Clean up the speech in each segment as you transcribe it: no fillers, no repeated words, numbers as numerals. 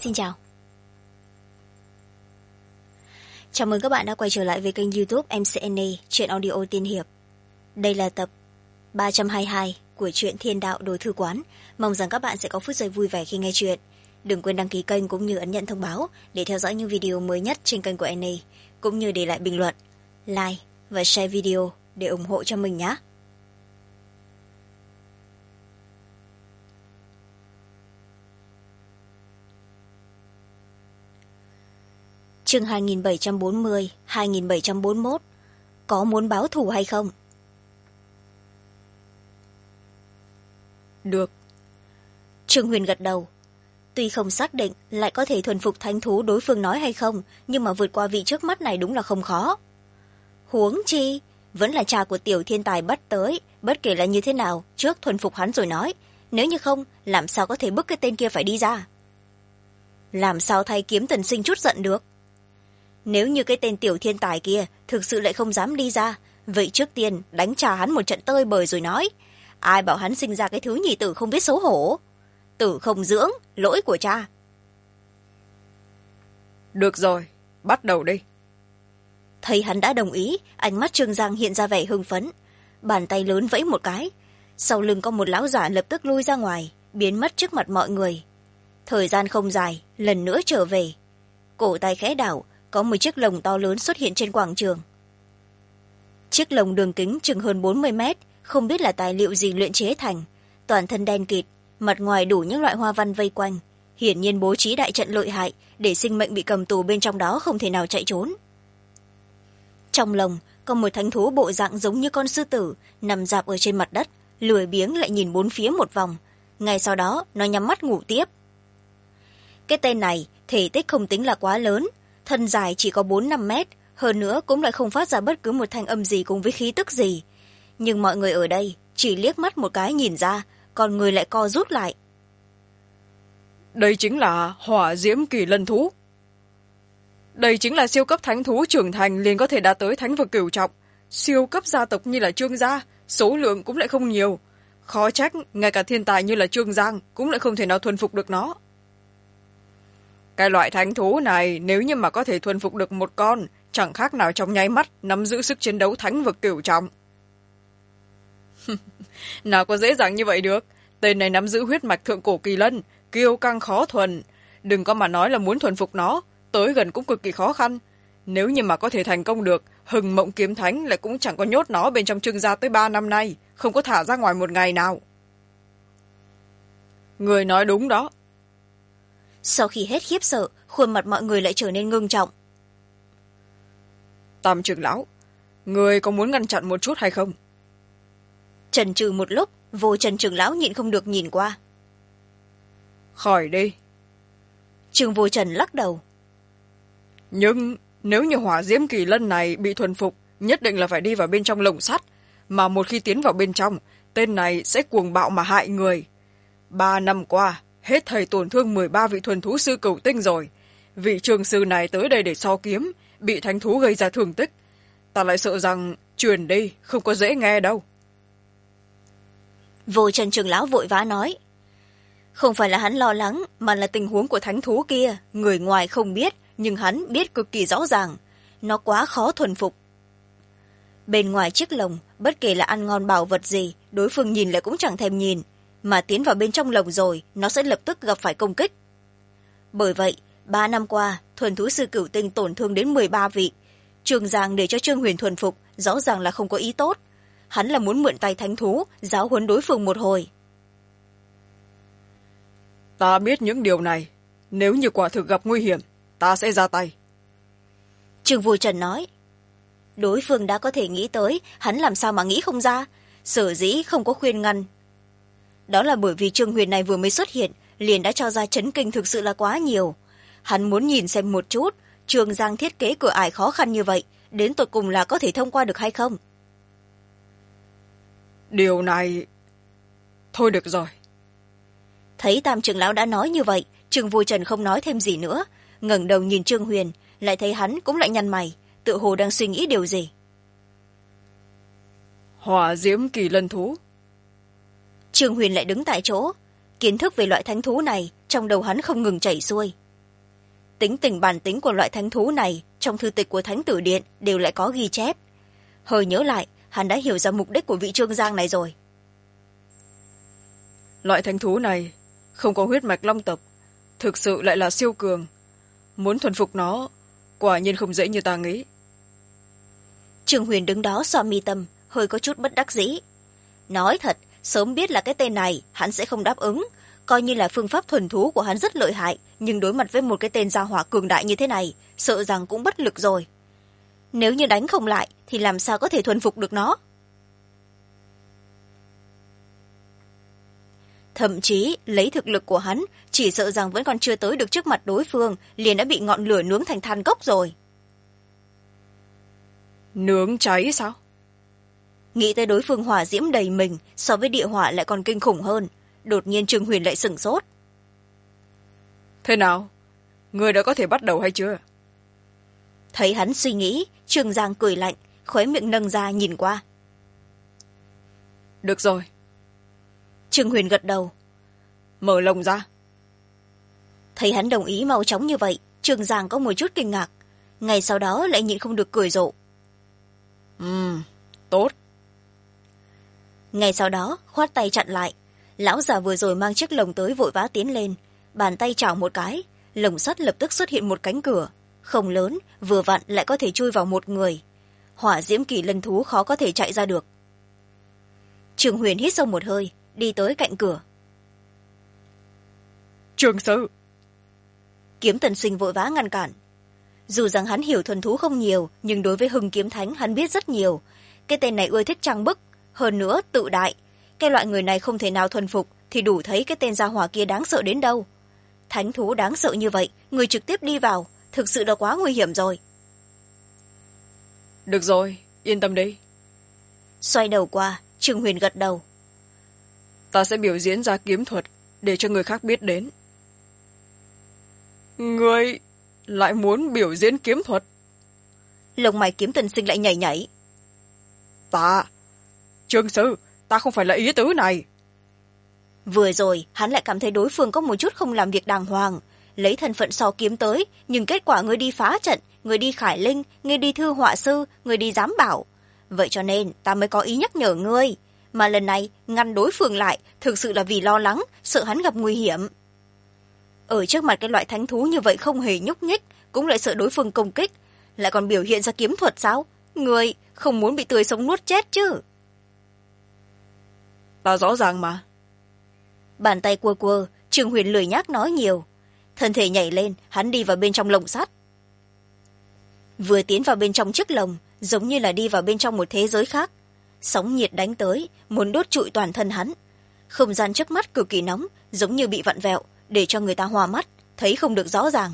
Xin chào. Chào mừng các bạn đã quay trở lại với kênh YouTube MCNA Truyện Audio Tiên Hiệp. Đây là tập 322 của truyện Thiên Đạo Đồ Thư Quán. Mong rằng các bạn sẽ có phút giây vui vẻ khi nghe chuyện. Đừng quên đăng ký kênh cũng như ấn nhận thông báo để theo dõi những video mới nhất trên kênh của NA, cũng như để lại bình luận, like và share video để ủng hộ cho mình nhé. Chương 2740, 2741. Có muốn báo thù hay không? Được. Trương Huyền gật đầu. Tuy không xác định lại có thể thuần phục thánh thú đối phương nói hay không, nhưng mà vượt qua vị trước mắt này đúng là không khó. Huống chi, vẫn là cha của tiểu thiên tài bắt tới, bất kể là như thế nào, trước thuần phục hắn rồi nói. Nếu như không, làm sao có thể bức cái tên kia phải đi ra? Làm sao thay Kiếm Tần Sinh chút giận được? Nếu như cái tên tiểu thiên tài kia thực sự lại không dám đi ra, vậy trước tiên đánh trả hắn một trận tơi bời rồi nói. Ai bảo hắn sinh ra cái thứ nhị tử không biết xấu hổ? Tử không dưỡng, lỗi của cha. Được rồi, bắt đầu đi. Thấy hắn đã đồng ý, ánh mắt Trương Giang hiện ra vẻ hưng phấn. Bàn tay lớn vẫy một cái. Sau lưng có một lão giả lập tức lui ra ngoài, biến mất trước mặt mọi người. Thời gian không dài, lần nữa trở về. Cổ tay khẽ đảo, có một chiếc lồng to lớn xuất hiện trên quảng trường. Chiếc lồng đường kính chừng hơn 40 mét, không biết là tài liệu gì luyện chế thành. Toàn thân đen kịt, mặt ngoài đủ những loại hoa văn vây quanh. Hiển nhiên bố trí đại trận lợi hại, để sinh mệnh bị cầm tù bên trong đó không thể nào chạy trốn. Trong lồng, có một thánh thú bộ dạng giống như con sư tử, nằm rạp ở trên mặt đất, lười biếng lại nhìn bốn phía một vòng. Ngay sau đó, nó nhắm mắt ngủ tiếp. Cái tên này, thể tích không tính là quá lớn, thân dài chỉ có 4-5 mét, hơn nữa cũng lại không phát ra bất cứ một thanh âm gì cùng với khí tức gì. Nhưng mọi người ở đây chỉ liếc mắt một cái nhìn ra, còn người lại co rút lại. Đây chính là Hỏa Diễm Kỳ Lân Thú. Đây chính là siêu cấp thánh thú trưởng thành liền có thể đạt tới thánh vực cửu trọng. Siêu cấp gia tộc như là Trương gia, số lượng cũng lại không nhiều. Khó trách, ngay cả thiên tài như là Trương Giang cũng lại không thể nào thuần phục được nó. Cái loại thánh thú này nếu như mà có thể thuần phục được một con, chẳng khác nào trong nháy mắt nắm giữ sức chiến đấu thánh vực cửu trọng. Nào có dễ dàng như vậy được. Tên này nắm giữ huyết mạch thượng cổ kỳ lân, kiêu căng khó thuần. Đừng có mà nói là muốn thuần phục nó, tới gần cũng cực kỳ khó khăn. Nếu như mà có thể thành công được, Hừng Mộng Kiếm Thánh lại cũng chẳng có nhốt nó bên trong Trương gia tới 3 năm nay, không có thả ra ngoài một ngày nào. Người nói đúng đó. Sau khi hết khiếp sợ, khuôn mặt mọi người lại trở nên ngưng trọng. Tam trưởng lão, người có muốn ngăn chặn một chút hay không? Chần chừ một lúc, Vô Trần trưởng lão nhịn không được nhìn qua. Khỏi đi. Trương Vô Trần lắc đầu. Nhưng nếu như Hỏa Diễm Kỳ Lân này bị thuần phục, nhất định là phải đi vào bên trong lồng sắt, mà một khi tiến vào bên trong, tên này sẽ cuồng bạo mà hại người. 3 năm qua, hết thầy tổn thương 13 vị thuần thú sư cửu tinh rồi. Vị trường sư này tới đây để so kiếm, bị thánh thú gây ra thương tích. Ta lại sợ rằng truyền đi không có dễ nghe đâu. Vô Trần trưởng lão vội vã nói. Không phải là hắn lo lắng, mà là tình huống của thánh thú kia, người ngoài không biết, nhưng hắn biết cực kỳ rõ ràng. Nó quá khó thuần phục. Bên ngoài chiếc lồng, bất kể là ăn ngon bảo vật gì, đối phương nhìn lại cũng chẳng thèm nhìn. Mà tiến vào bên trong lồng rồi, nó sẽ lập tức gặp phải công kích. Bởi vậy, 3 năm qua, thuần thú sư cửu tinh tổn thương đến 13 vị. Trương Giang để cho Trương Huyền thuần phục, rõ ràng là không có ý tốt. Hắn là muốn mượn tay thánh thú, giáo huấn đối phương một hồi. Ta biết những điều này. Nếu như quả thực gặp nguy hiểm, ta sẽ ra tay. Trương Vô Trần nói. Đối phương đã có thể nghĩ tới, hắn làm sao mà nghĩ không ra. Sở dĩ không có khuyên ngăn. Đó là bởi vì Trương Huyền này vừa mới xuất hiện, liền đã cho ra chấn kinh thực sự là quá nhiều. Hắn muốn nhìn xem một chút, Trương Giang thiết kế cửa ải khó khăn như vậy, đến tột cùng là có thể thông qua được hay không? Điều này... Thôi được rồi. Thấy Tam trưởng lão đã nói như vậy, Trương Vô Trần không nói thêm gì nữa, ngẩng đầu nhìn Trương Huyền, lại thấy hắn cũng lại nhăn mày, tự hồ đang suy nghĩ điều gì. Hỏa Diễm Kỳ Lân Thú. Trương Huyền lại đứng tại chỗ, kiến thức về loại thánh thú này trong đầu hắn không ngừng chảy xuôi. tính tình bản tính của loại thánh thú này trong thư tịch của Thánh Tử Điện đều lại có ghi chép. Hơi nhớ lại, hắn đã hiểu ra mục đích của vị Trương Giang này rồi. Loại thánh thú này không có huyết mạch long tộc, thực sự lại là siêu cường. Muốn thuần phục nó quả nhiên không dễ như ta nghĩ. Trương Huyền đứng đó xoa mi tâm, hơi có chút bất đắc dĩ. Nói thật, sớm biết là cái tên này hắn sẽ không đáp ứng, coi như là phương pháp thuần thú của hắn rất lợi hại, nhưng đối mặt với một cái tên gia hỏa cường đại như thế này, sợ rằng cũng bất lực rồi. Nếu như đánh không lại thì làm sao có thể thuần phục được nó. Thậm chí lấy thực lực của hắn, chỉ sợ rằng vẫn còn chưa tới được trước mặt đối phương, liền đã bị ngọn lửa nướng thành than cốc rồi. Nướng cháy sao? Nghĩ tới đối phương hỏa diễm đầy mình, so với địa hỏa lại còn kinh khủng hơn. Đột nhiên Trương Huyền lại sửng sốt. Thế nào? Người đã có thể bắt đầu hay chưa? Thấy hắn suy nghĩ, Trương Giang cười lạnh, khóe miệng nâng ra nhìn qua. Được rồi. Trương Huyền gật đầu. Mở lồng ra. Thấy hắn đồng ý mau chóng như vậy, Trương Giang có một chút kinh ngạc. Ngay sau đó lại nhịn không được cười rộ. Tốt. Ngay sau đó khoát tay chặn lại. Lão già vừa rồi mang chiếc lồng tới vội vã tiến lên, bàn tay chảo một cái, lồng sắt lập tức xuất hiện một cánh cửa, không lớn, vừa vặn lại có thể chui vào một người. Hỏa diễm kỳ lân thú khó có thể chạy ra được. Trương Huyền hít sâu một hơi, đi tới cạnh cửa. Trương sư. Kiếm Tần Sinh vội vã ngăn cản. Dù rằng hắn hiểu thuần thú không nhiều, nhưng đối với Hưng Kiếm Thánh hắn biết rất nhiều. Cái tên này ưa thích trang bức, hơn nữa tự đại. Cái loại người này không thể nào thuần phục thì đủ thấy cái tên gia hỏa kia đáng sợ đến đâu. Thánh thú đáng sợ như vậy, người trực tiếp đi vào, thực sự đã quá nguy hiểm rồi. Được rồi, yên tâm đi. Xoay đầu qua, Trương Huyền gật đầu. Ta sẽ biểu diễn ra kiếm thuật để cho người khác biết đến. Người lại muốn biểu diễn kiếm thuật? Lông mày Kiếm Tần Sinh lại nhảy nhảy. Trương sư, ta không phải là ý tứ này. Vừa rồi hắn lại cảm thấy đối phương có một chút không làm việc đàng hoàng, lấy thân phận so kiếm tới, nhưng kết quả người đi phá trận, người đi khải linh, người đi thư họa sư, người đi giám bảo. Vậy cho nên ta mới có ý nhắc nhở ngươi, mà lần này ngăn đối phương lại thực sự là vì lo lắng, sợ hắn gặp nguy hiểm. Ở trước mặt cái loại thánh thú như vậy không hề nhúc nhích, cũng lại sợ đối phương công kích, lại còn biểu hiện ra kiếm thuật sao? Người không muốn bị tươi sống nuốt chết chứ? Ta rõ ràng mà. Bàn tay quơ quơ, Trương Huyền lười nhác nói nhiều. Thân thể nhảy lên, hắn đi vào bên trong lồng sắt. Vừa tiến vào bên trong chiếc lồng, giống như là đi vào bên trong một thế giới khác. Sóng nhiệt đánh tới, muốn đốt trụi toàn thân hắn. Không gian trước mắt cực kỳ nóng, giống như bị vặn vẹo, để cho người ta hoa mắt, thấy không được rõ ràng.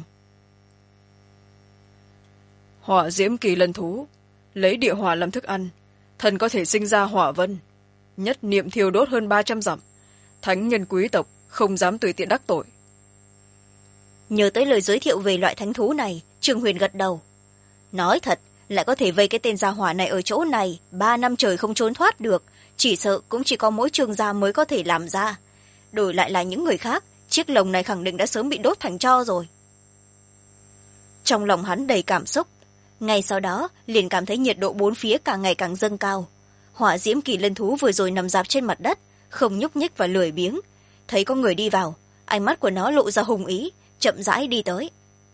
Hỏa diễm kỳ lân thú, lấy địa hỏa làm thức ăn, thần có thể sinh ra hỏa vân, nhất niệm thiêu đốt hơn 300 dặm. Thánh nhân quý tộc không dám tùy tiện đắc tội. Nhớ tới lời giới thiệu về loại thánh thú này, Trương Huyền gật đầu. Nói thật, lại có thể vây cái tên gia hỏa này ở chỗ này 3 năm trời không trốn thoát được, chỉ sợ cũng chỉ có mỗi Trương gia mới có thể làm ra. Đổi lại là những người khác, chiếc lồng này khẳng định đã sớm bị đốt thành tro rồi. Trong lòng hắn đầy cảm xúc, ngay sau đó liền cảm thấy nhiệt độ bốn phía càng ngày càng dâng cao. Hỏa diễm kỳ lân thú vừa rồi nằm rạp trên mặt đất, không nhúc nhích và lười biếng. Thấy có người đi vào, ánh mắt của nó lộ ra hùng ý, chậm rãi đi tới.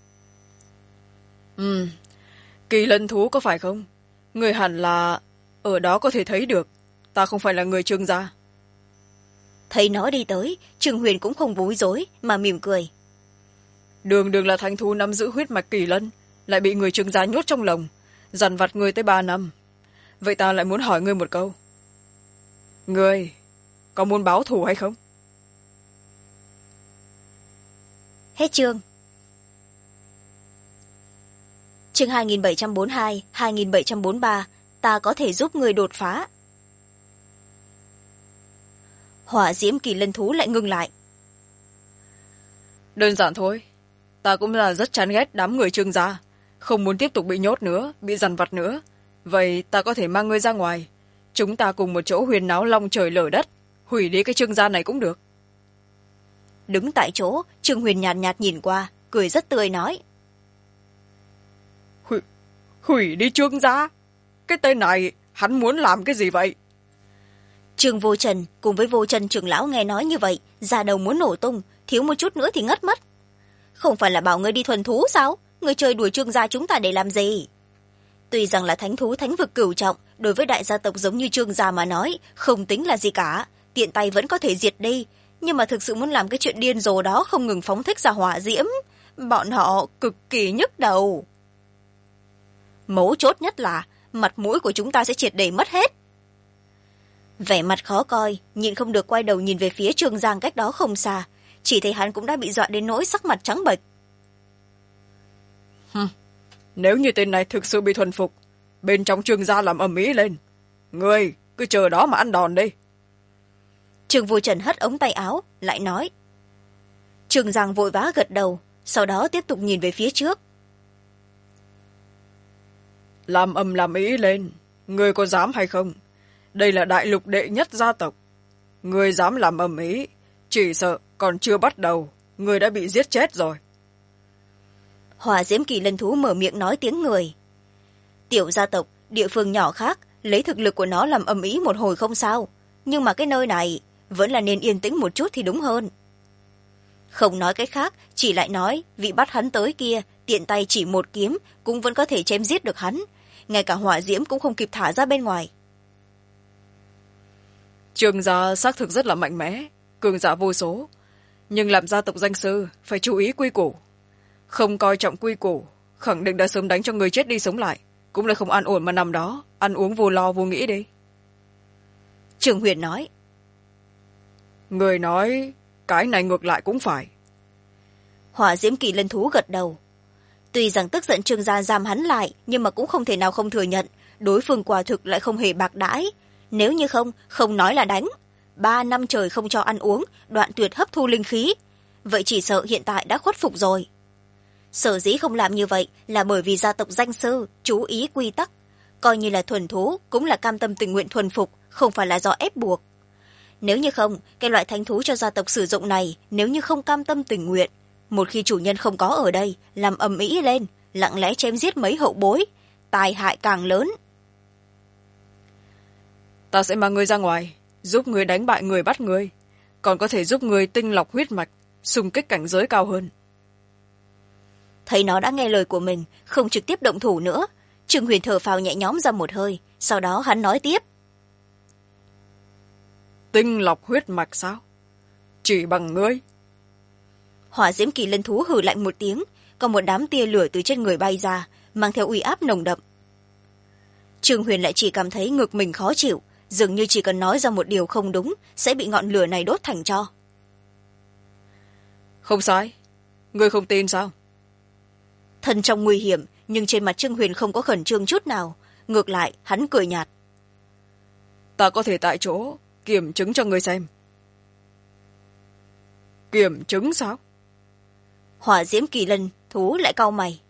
Kỳ lân thú có phải không? Người hẳn là ở đó có thể thấy được. Ta không phải là người Trương gia. Thấy nó đi tới, Trương Huyền cũng không bối rối mà mỉm cười. Đường đường là thánh thú nắm giữ huyết mạch kỳ lân, lại bị người Trương gia nhốt trong lồng, dằn vặt người tới 3 năm. Vậy ta lại muốn hỏi ngươi một câu. Ngươi có muốn báo thù hay không? Hết chương. Chương 2742, 2743, ta có thể giúp người đột phá. Hỏa diễm kỳ lân thú lại ngưng lại. Đơn giản thôi. Ta cũng là rất chán ghét đám người Trương gia, không muốn tiếp tục bị nhốt nữa, bị dằn vặt nữa. Vậy ta có thể mang ngươi ra ngoài, chúng ta cùng một chỗ huyền náo long trời lở đất, hủy đi cái Trương gia này cũng được. Đứng tại chỗ, Trương Huyền nhàn nhạt nhìn qua, cười rất tươi nói. Hủy đi Trương gia? Cái tên này hắn muốn làm cái gì vậy? Trương Vô Trần cùng với Vô Trần trưởng lão nghe nói như vậy, da đầu muốn nổ tung, thiếu một chút nữa thì ngất mất. Không phải là bảo ngươi đi thuần thú sao? Ngươi chơi đuổi Trương gia chúng ta để làm gì? Tuy rằng là thánh thú thánh vực cửu trọng, đối với đại gia tộc giống như Trương gia mà nói, không tính là gì cả, tiện tay vẫn có thể diệt đi. Nhưng mà thực sự muốn làm cái chuyện điên rồ đó không ngừng phóng thích ra hỏa diễm, bọn họ cực kỳ nhức đầu. Mấu chốt nhất là mặt mũi của chúng ta sẽ triệt để mất hết. Vẻ mặt khó coi, nhịn không được quay đầu nhìn về phía Trương Giang cách đó không xa, chỉ thấy hắn cũng đã bị dọa đến nỗi sắc mặt trắng bệch. Nếu như tên này thực sự bị thuần phục, bên trong Trương gia làm ầm ĩ lên, ngươi cứ chờ đó mà ăn đòn đi. Trương Vô Trần hất ống tay áo, lại nói. Trương Giang vội vã gật đầu, sau đó tiếp tục nhìn về phía trước. Làm ầm làm ĩ lên, ngươi có dám hay không? Đây là đại lục đệ nhất gia tộc. Ngươi dám làm ầm ĩ, chỉ sợ còn chưa bắt đầu, ngươi đã bị giết chết rồi. Hỏa diễm kỳ lân thú mở miệng nói tiếng người. Tiểu gia tộc, địa phương nhỏ khác, lấy thực lực của nó làm ầm ĩ một hồi không sao. Nhưng mà cái nơi này vẫn là nên yên tĩnh một chút thì đúng hơn. Không nói cái khác, chỉ lại nói vị bắt hắn tới kia, tiện tay chỉ một kiếm cũng vẫn có thể chém giết được hắn. Ngay cả hỏa diễm cũng không kịp thả ra bên ngoài. Trương gia xác thực rất là mạnh mẽ, cường giả vô số. Nhưng làm gia tộc danh sư, phải chú ý quy củ. Không coi trọng quy củ, khẳng định đã sớm đánh cho người chết đi sống lại. Cũng là không an ổn mà nằm đó, ăn uống vô lo vô nghĩ đi. Trương Huyền nói. Người nói, cái này ngược lại cũng phải. Hỏa diễm kỳ lân thú gật đầu. Tuy rằng tức giận Trương gia giam hắn lại, nhưng mà cũng không thể nào không thừa nhận, đối phương quả thực lại không hề bạc đãi. Nếu như không nói là đánh. 3 năm trời không cho ăn uống, đoạn tuyệt hấp thu linh khí. Vậy chỉ sợ hiện tại đã khuất phục rồi. Sở dĩ không làm như vậy là bởi vì gia tộc danh sư chú ý quy tắc. Coi như là thuần thú cũng là cam tâm tình nguyện thuần phục, không phải là do ép buộc. Nếu như không, cái loại thánh thú cho gia tộc sử dụng này, nếu như không cam tâm tình nguyện, một khi chủ nhân không có ở đây, làm ầm ĩ lên, lặng lẽ chém giết mấy hậu bối, tai hại càng lớn. Ta sẽ mang ngươi ra ngoài, giúp ngươi đánh bại người bắt ngươi, còn có thể giúp ngươi tinh lọc huyết mạch, xung kích cảnh giới cao hơn. Thấy nó đã nghe lời của mình, không trực tiếp động thủ nữa, Trương Huyền thở phào nhẹ nhõm ra một hơi, sau đó hắn nói tiếp. Tinh lọc huyết mạch sao? Chỉ bằng ngươi? Hỏa diễm kỳ lân thú hừ lạnh một tiếng, còn một đám tia lửa từ trên người bay ra, mang theo uy áp nồng đậm. Trương Huyền lại chỉ cảm thấy ngực mình khó chịu, dường như chỉ cần nói ra một điều không đúng sẽ bị ngọn lửa này đốt thành tro. Không sai, ngươi không tin sao? Thân trong nguy hiểm, nhưng trên mặt Trương Huyền không có khẩn trương chút nào, ngược lại hắn cười nhạt. Ta có thể tại chỗ kiểm chứng cho ngươi xem. Kiểm chứng sao? Hỏa diễm kỳ lân thú lại cau mày.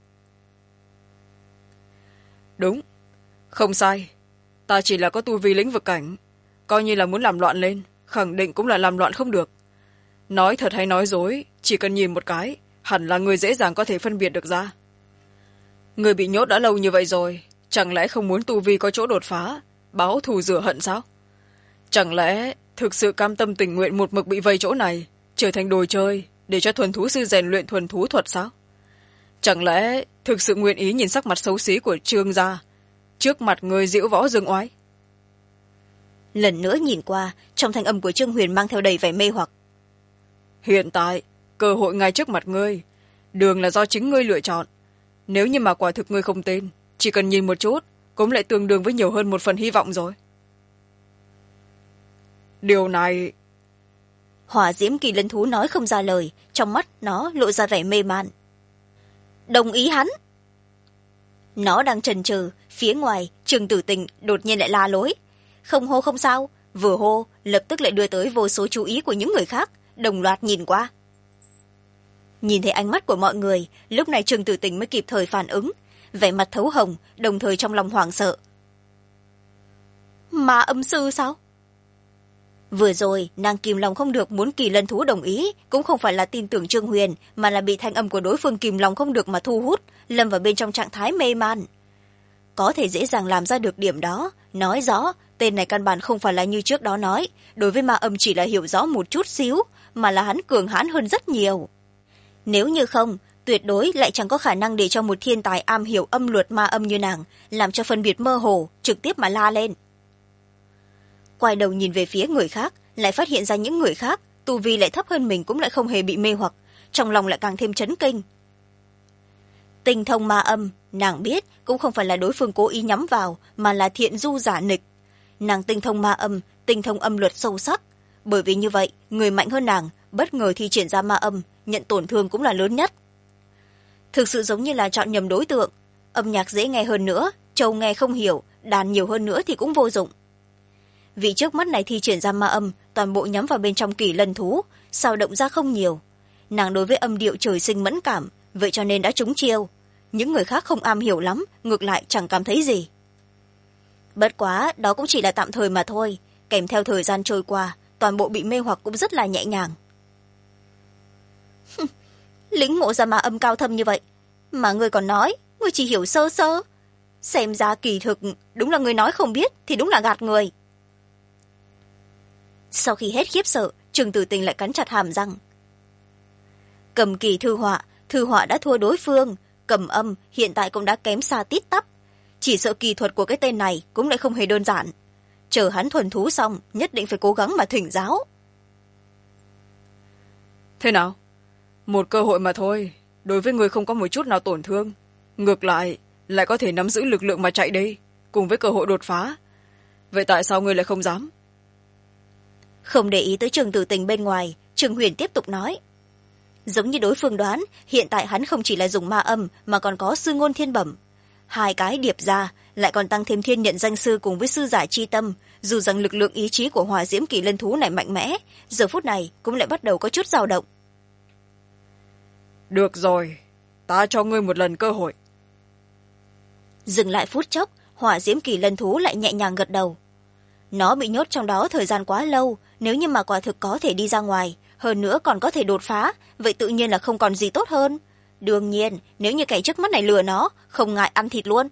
Đúng, không sai, ta chỉ là có tu vi lĩnh vực cảnh, coi như là muốn làm loạn lên, khẳng định cũng là làm loạn không được. Nói thật hay nói dối, chỉ cần nhìn một cái, hẳn là người dễ dàng có thể phân biệt được ra. Người bị nhốt đã lâu như vậy rồi, chẳng lẽ không muốn tu vi có chỗ đột phá, báo thù rửa hận sao? Chẳng lẽ thực sự cam tâm tình nguyện một mực bị vây chỗ này, trở thành đồ chơi để cho thuần thú sư rèn luyện thuần thú thuật sao? Chẳng lẽ thực sự nguyện ý nhìn sắc mặt xấu xí của Trương gia trước mặt người diễu võ dương oai? Lần nữa nhìn qua, trong thanh âm của Trương Huyền mang theo đầy vẻ mê hoặc. Hiện tại cơ hội ngay trước mặt ngươi, đường là do chính ngươi lựa chọn. Nếu như mà quả thực ngươi không tin, chỉ cần nhìn một chút cũng lại tương đương với nhiều hơn một phần hy vọng rồi. Điều này... Hỏa diễm kỳ lân thú nói không ra lời, trong mắt nó lộ ra vẻ mê man. Đồng ý hắn. Nó đang chần chừ, phía ngoài Trương Tử Tình đột nhiên lại la lối. Không hô không sao, vừa hô lập tức lại đưa tới vô số chú ý của những người khác, đồng loạt nhìn qua. Nhìn thấy ánh mắt của mọi người, lúc này Trương Tử Tình mới kịp thời phản ứng, vẻ mặt thấu hồng, đồng thời trong lòng hoảng sợ. Ma âm sư sao? Vừa rồi nàng kìm lòng không được muốn kỳ lân thú đồng ý, cũng không phải là tin tưởng Trương Huyền, mà là bị thanh âm của đối phương kìm lòng không được mà thu hút, lâm vào bên trong trạng thái mê man. có thể dễ dàng làm ra được điểm đó, nói rõ tên này căn bản không phải là như trước đó nói, đối với ma âm chỉ là hiểu rõ một chút xíu, mà là hắn cường hãn hơn rất nhiều. Nếu như không, tuyệt đối lại chẳng có khả năng để cho một thiên tài am hiểu âm luật ma âm như nàng làm cho phân biệt mơ hồ, trực tiếp mà la lên. Quay đầu nhìn về phía người khác, lại phát hiện ra những người khác tu vi lại thấp hơn mình cũng lại không hề bị mê hoặc, trong lòng lại càng thêm chấn kinh. Tinh thông ma âm, nàng biết cũng không phải là đối phương cố ý nhắm vào, mà là thiện du giả nịch. Nàng tinh thông ma âm, tinh thông âm luật sâu sắc, bởi vì như vậy người mạnh hơn nàng bất ngờ thi triển ra ma âm, nhận tổn thương cũng là lớn nhất. Thực sự giống như là chọn nhầm đối tượng, âm nhạc dễ nghe hơn nữa, trâu nghe không hiểu, đàn nhiều hơn nữa thì cũng vô dụng. Vì trước mắt này thi triển ra ma âm toàn bộ nhắm vào bên trong Kỳ Lân thú, sao động ra không nhiều. Nàng đối với âm điệu trời sinh mẫn cảm, vậy cho nên đã trúng chiêu. Những người khác không am hiểu lắm, ngược lại chẳng cảm thấy gì. Bất quá đó cũng chỉ là tạm thời mà thôi, kèm theo thời gian trôi qua, toàn bộ bị mê hoặc cũng rất là nhẹ nhàng. Lĩnh ngộ ra ma âm cao thâm như vậy mà ngươi còn nói ngươi chỉ hiểu sơ sơ, xem ra kỳ thực đúng là ngươi nói không biết thì đúng là gạt người. Sau khi hết khiếp sợ, Trừng Tử Tình lại cắn chặt hàm răng. Cầm kỳ thư họa đã thua đối phương, cầm âm hiện tại cũng đã kém xa tít tắp, chỉ sợ kỳ thuật của cái tên này cũng lại không hề đơn giản. Chờ hắn thuần thú xong nhất định phải cố gắng mà thỉnh giáo. Thế nào? Một cơ hội mà thôi, đối với người không có một chút nào tổn thương, ngược lại có thể nắm giữ lực lượng mà chạy đi, cùng với cơ hội đột phá. Vậy tại sao ngươi lại không dám? Không để ý tới Trừng Tử Tình bên ngoài, Trừng Huyền tiếp tục nói. Giống như đối phương đoán, hiện tại hắn không chỉ là dùng ma âm mà còn có sư ngôn thiên bẩm. Hai cái điệp ra, lại còn tăng thêm thiên nhận danh sư cùng với sư giả chi tâm, dù rằng lực lượng ý chí của Hỏa Diễm Kỳ Lân thú này mạnh mẽ, giờ phút này cũng lại bắt đầu có chút dao động. Được rồi, ta cho ngươi một lần cơ hội. Dừng lại phút chốc, Hỏa Diễm Kỳ Lân thú lại nhẹ nhàng gật đầu. Nó bị nhốt trong đó thời gian quá lâu, nếu như mà quả thực có thể đi ra ngoài, hơn nữa còn có thể đột phá, vậy tự nhiên là không còn gì tốt hơn. Đương nhiên, nếu như kẻ trước mắt này lừa nó, không ngại ăn thịt luôn.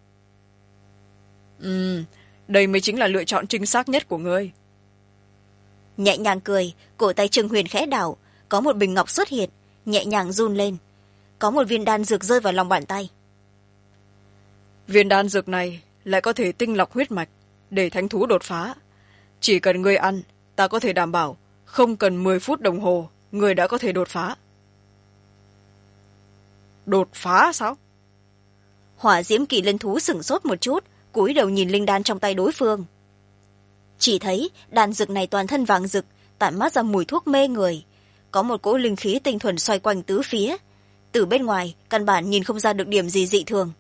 Đây mới chính là lựa chọn chính xác nhất của ngươi. Nhẹ nhàng cười, cổ tay Trừng Huyền khẽ đảo, có một bình ngọc xuất hiện, nhẹ nhàng run lên. Có một viên đan dược rơi vào lòng bàn tay. Viên đan dược này lại có thể tinh lọc huyết mạch, để thánh thú đột phá. Chỉ cần ngươi ăn, ta có thể đảm bảo, không cần 10 phút đồng hồ, ngươi đã có thể đột phá. Đột phá sao? Hỏa Diễm Kỳ Lân thú sửng sốt một chút, cúi đầu nhìn linh đan trong tay đối phương. Chỉ thấy đan dược này toàn thân vàng rực, tản mát ra mùi thuốc mê người. Có một cỗ linh khí tinh thuần xoay quanh tứ phía. Từ bên ngoài, căn bản nhìn không ra được điểm gì dị thường.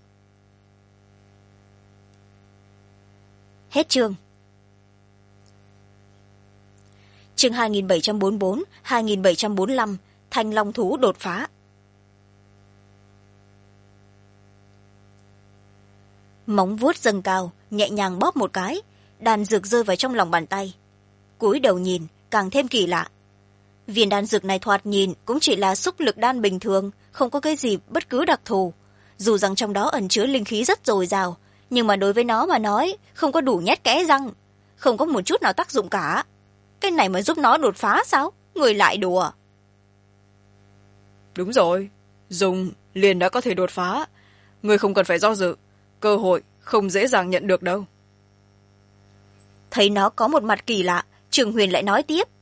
Hết chương. Chương 2744, 2745, Thanh Long thú đột phá. Móng vuốt dâng cao, nhẹ nhàng bóp một cái, đan dược rơi vào trong lòng bàn tay. Cúi đầu nhìn, càng thêm kỳ lạ. Viên đan dược này thoạt nhìn cũng chỉ là xúc lực đan bình thường, không có cái gì bất cứ đặc thù. Dù rằng trong đó ẩn chứa linh khí rất dồi dào, nhưng mà đối với nó mà nói, không có đủ nhét kẽ răng, không có một chút nào tác dụng cả. Cái này mà giúp nó đột phá sao? Người lại đùa. Đúng rồi, dùng liền đã có thể đột phá. Người không cần phải do dự, cơ hội không dễ dàng nhận được đâu. Thấy nó có một mặt kỳ lạ, Trừng Huyền lại nói tiếp.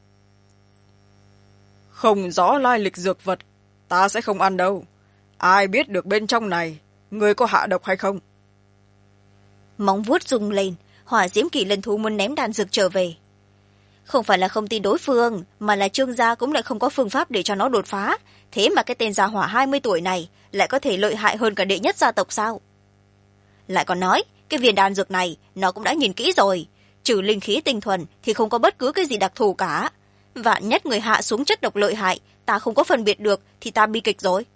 Không rõ lai lịch dược vật, ta sẽ không ăn đâu. Ai biết được bên trong này, người có hạ độc hay không? Móng vuốt rung lên, Hỏa Diễm Kỳ Lân thú muốn ném đan dược trở về. Không phải là không tin đối phương, mà là Trương gia cũng lại không có phương pháp để cho nó đột phá. Thế mà cái tên gia hỏa 20 tuổi này lại có thể lợi hại hơn cả đệ nhất gia tộc sao? Lại còn nói, cái viên đan dược này nó cũng đã nhìn kỹ rồi. Trừ linh khí tinh thuần thì không có bất cứ cái gì đặc thù cả. Vạn nhất người hạ xuống chất độc lợi hại, ta không có phân biệt được thì ta bi kịch rồi.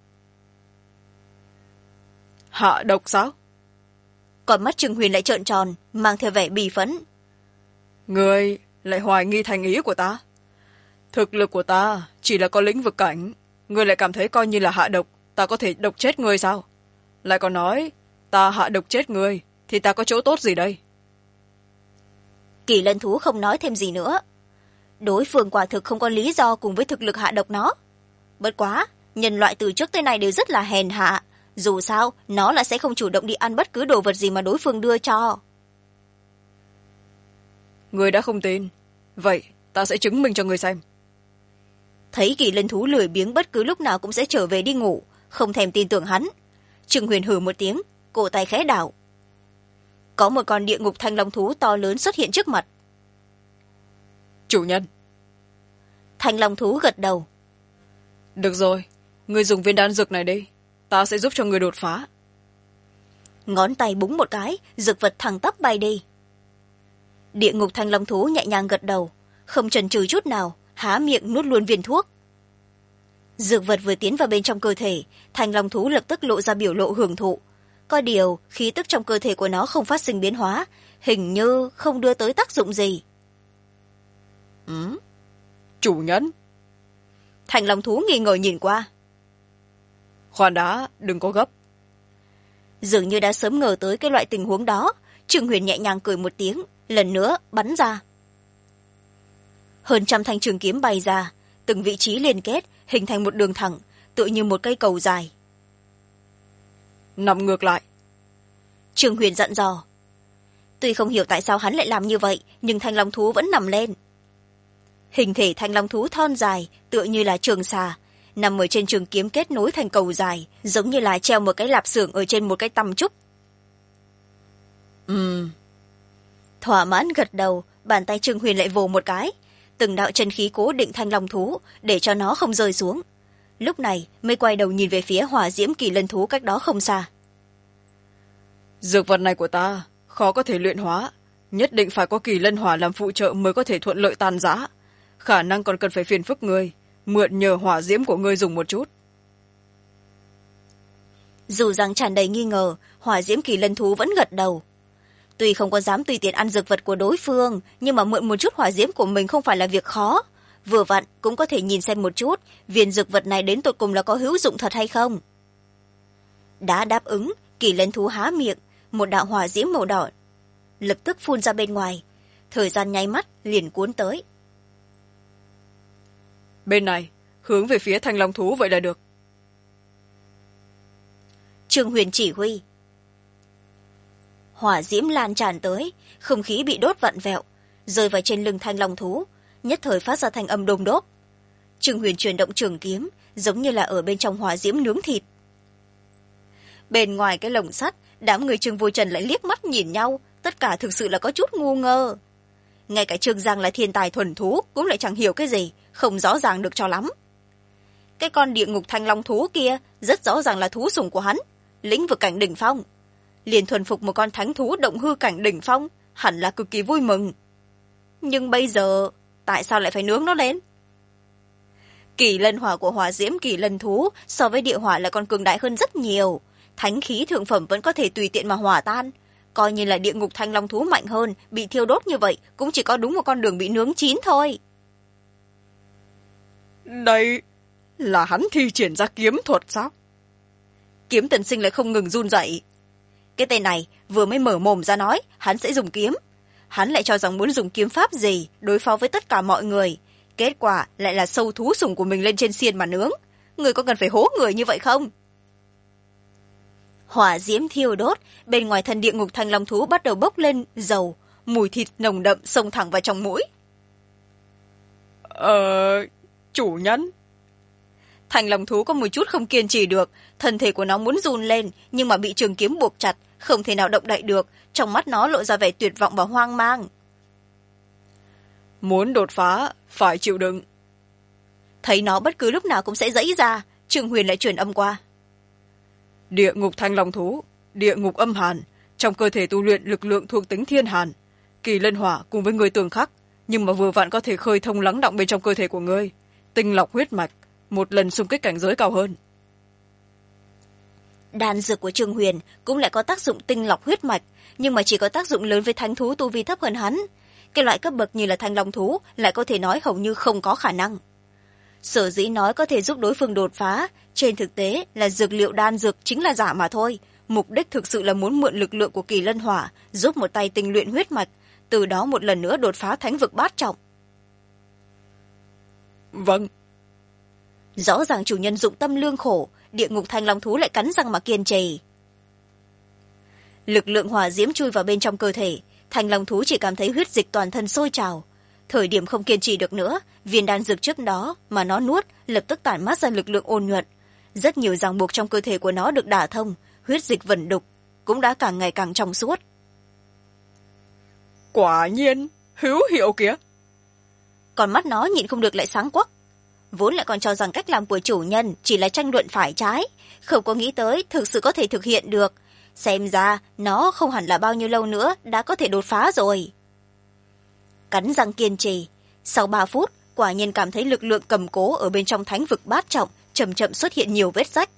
Hạ độc sao? Còn mắt Trừng Huyền lại trợn tròn, mang theo vẻ bì phấn. Người lại hoài nghi thành ý của ta. Thực lực của ta chỉ là có lĩnh vực cảnh, người lại cảm thấy coi như là hạ độc, ta có thể độc chết người sao? Lại còn nói, ta hạ độc chết người, thì ta có chỗ tốt gì đây? Kỳ lân thú không nói thêm gì nữa. Đối phương quả thực không có lý do cùng với thực lực hạ độc nó. Bất quá, nhân loại từ trước tới nay đều rất là hèn hạ. Dù sao, nó là sẽ không chủ động đi ăn bất cứ đồ vật gì mà đối phương đưa cho. Người đã không tin. Vậy, ta sẽ chứng minh cho người xem. Thấy kỳ lân thú lười biếng bất cứ lúc nào cũng sẽ trở về đi ngủ, không thèm tin tưởng hắn. Trương Huyền hừ một tiếng, cổ tay khẽ đảo. Có một con địa ngục thanh long thú to lớn xuất hiện trước mặt. Chủ nhân. Thanh long thú gật đầu. Được rồi, người dùng viên đan dược này đi. Ta sẽ giúp cho người đột phá. Ngón tay búng một cái, dược vật thẳng tắp bay đi. Địa ngục thanh long thú nhẹ nhàng gật đầu, không chần chừ chút nào, há miệng nuốt luôn viên thuốc. Dược vật vừa tiến vào bên trong cơ thể, thanh long thú lập tức lộ ra biểu lộ hưởng thụ. Có điều, khí tức trong cơ thể của nó không phát sinh biến hóa, hình như không đưa tới tác dụng gì. Chủ nhân. Thanh long thú nghi ngờ nhìn qua. Khoan đã, đừng có gấp. Dường như đã sớm ngờ tới cái loại tình huống đó, Trương Huyền nhẹ nhàng cười một tiếng, lần nữa bắn ra. Hơn 100 thanh trường kiếm bay ra, từng vị trí liên kết, hình thành một đường thẳng, tựa như một cây cầu dài. Nằm ngược lại. Trương Huyền dặn dò. Tuy không hiểu tại sao hắn lại làm như vậy, nhưng thanh long thú vẫn nằm lên. Hình thể thanh long thú thon dài, tựa như là trường xà, nằm ở trên trường kiếm kết nối thành cầu dài, giống như là treo một cái lạp xưởng ở trên một cái tăm trúc. Thỏa mãn gật đầu, bàn tay Trương Huyền lại vồ một cái, từng đạo chân khí cố định thanh long thú để cho nó không rơi xuống. Lúc này mới quay đầu nhìn về phía hỏa diễm kỳ lân thú cách đó không xa. Dược vật này của ta khó có thể luyện hóa, nhất định phải có kỳ lân hỏa làm phụ trợ mới có thể thuận lợi tan rã. Khả năng còn cần phải phiền phức ngươi, mượn nhờ hỏa diễm của ngươi dùng một chút. Dù rằng tràn đầy nghi ngờ, hỏa diễm kỳ lân thú vẫn gật đầu. Tuy không có dám tùy tiện ăn dược vật của đối phương, nhưng mà mượn một chút hỏa diễm của mình không phải là việc khó. Vừa vặn cũng có thể nhìn xem một chút viên dược vật này đến tột cùng là có hữu dụng thật hay không. Đã đáp ứng, kỳ lân thú há miệng, một đạo hỏa diễm màu đỏ lập tức phun ra bên ngoài, thời gian nháy mắt liền cuốn tới. Bên này, hướng về phía thanh long thú vậy là được. Trương Huyền chỉ huy. Hỏa diễm lan tràn tới, không khí bị đốt vặn vẹo, rơi vào trên lưng thanh long thú, nhất thời phát ra thanh âm đôm đốp. Trương Huyền chuyển động trường kiếm, giống như là ở bên trong hỏa diễm nướng thịt. Bên ngoài cái lồng sắt, đám người Trương Vô Trần lại liếc mắt nhìn nhau, tất cả thực sự là có chút ngu ngơ. Ngay cả Trương Giang là thiên tài thuần thú cũng lại chẳng hiểu cái gì, không rõ ràng được cho lắm. Cái con địa ngục thanh long thú kia rất rõ ràng là thú sủng của hắn, lĩnh vực cảnh đỉnh phong. Liền thuần phục một con thánh thú động hư cảnh đỉnh phong, hẳn là cực kỳ vui mừng. Nhưng bây giờ, tại sao lại phải nướng nó lên? Kỳ lân hỏa của hỏa diễm kỳ lân thú so với địa hỏa lại còn cường đại hơn rất nhiều. Thánh khí thượng phẩm vẫn có thể tùy tiện mà hỏa tan. Coi như là địa ngục thanh long thú mạnh hơn, bị thiêu đốt như vậy, cũng chỉ có đúng một con đường bị nướng chín thôi. Đây là hắn thi triển ra kiếm thuật sao? Kiếm Tần Sinh lại không ngừng run rẩy. Cái tên này vừa mới mở mồm ra nói hắn sẽ dùng kiếm, hắn lại cho rằng muốn dùng kiếm pháp gì đối phó với tất cả mọi người, kết quả lại là sâu thú sủng của mình lên trên xiên mà nướng. Người có cần phải hố người như vậy không? Hỏa diễm thiêu đốt, bên ngoài thân địa ngục thanh long thú bắt đầu bốc lên dầu, mùi thịt nồng đậm xông thẳng vào trong mũi. Chủ nhân. Thanh long thú có một chút không kiên trì được, thân thể của nó muốn run lên, nhưng mà bị trường kiếm buộc chặt, không thể nào động đậy được, trong mắt nó lộ ra vẻ tuyệt vọng và hoang mang. Muốn đột phá, phải chịu đựng. Thấy nó bất cứ lúc nào cũng sẽ giãy ra, Trương Huyền lại truyền âm qua. Địa ngục thanh long thú, địa ngục âm hàn, trong cơ thể tu luyện lực lượng thuộc tính thiên hàn. Kỳ lân hỏa cùng với người tường khắc, nhưng mà vừa vặn có thể khơi thông lắng đọng bên trong cơ thể của ngươi, tinh lọc huyết mạch, một lần xung kích cảnh giới cao hơn. Đan dược của Trương Huyền cũng lại có tác dụng tinh lọc huyết mạch, nhưng mà chỉ có tác dụng lớn với thánh thú tu vi thấp hơn hắn. Cái loại cấp bậc như là thanh long thú lại có thể nói hầu như không có khả năng. Sở dĩ nói có thể giúp đối phương đột phá, trên thực tế là dược liệu đan dược chính là giả mà thôi, mục đích thực sự là muốn mượn lực lượng của kỳ lân hỏa giúp một tay tinh luyện huyết mạch, từ đó một lần nữa đột phá thánh vực bát trọng. Vâng. Rõ ràng chủ nhân dụng tâm lương khổ, địa ngục thanh long thú lại cắn răng mà kiên trì. Lực lượng hỏa diễm chui vào bên trong cơ thể, thanh long thú chỉ cảm thấy huyết dịch toàn thân sôi trào. Thời điểm không kiên trì được nữa, viên đan dược trước đó mà nó nuốt lập tức tản mát ra lực lượng ôn nhuận. Rất nhiều ràng buộc trong cơ thể của nó được đả thông, huyết dịch vẩn đục cũng đã càng ngày càng trong suốt. Quả nhiên hữu hiệu kìa. Còn mắt nó nhịn không được lại sáng quắc. Vốn lại còn cho rằng cách làm của chủ nhân chỉ là tranh luận phải trái, không có nghĩ tới thực sự có thể thực hiện được. Xem ra nó không hẳn là bao nhiêu lâu nữa đã có thể đột phá rồi. Cắn răng kiên trì, sau 3 phút quả nhiên cảm thấy lực lượng cầm cố ở bên trong thánh vực bát trọng chậm chậm xuất hiện nhiều vết rách.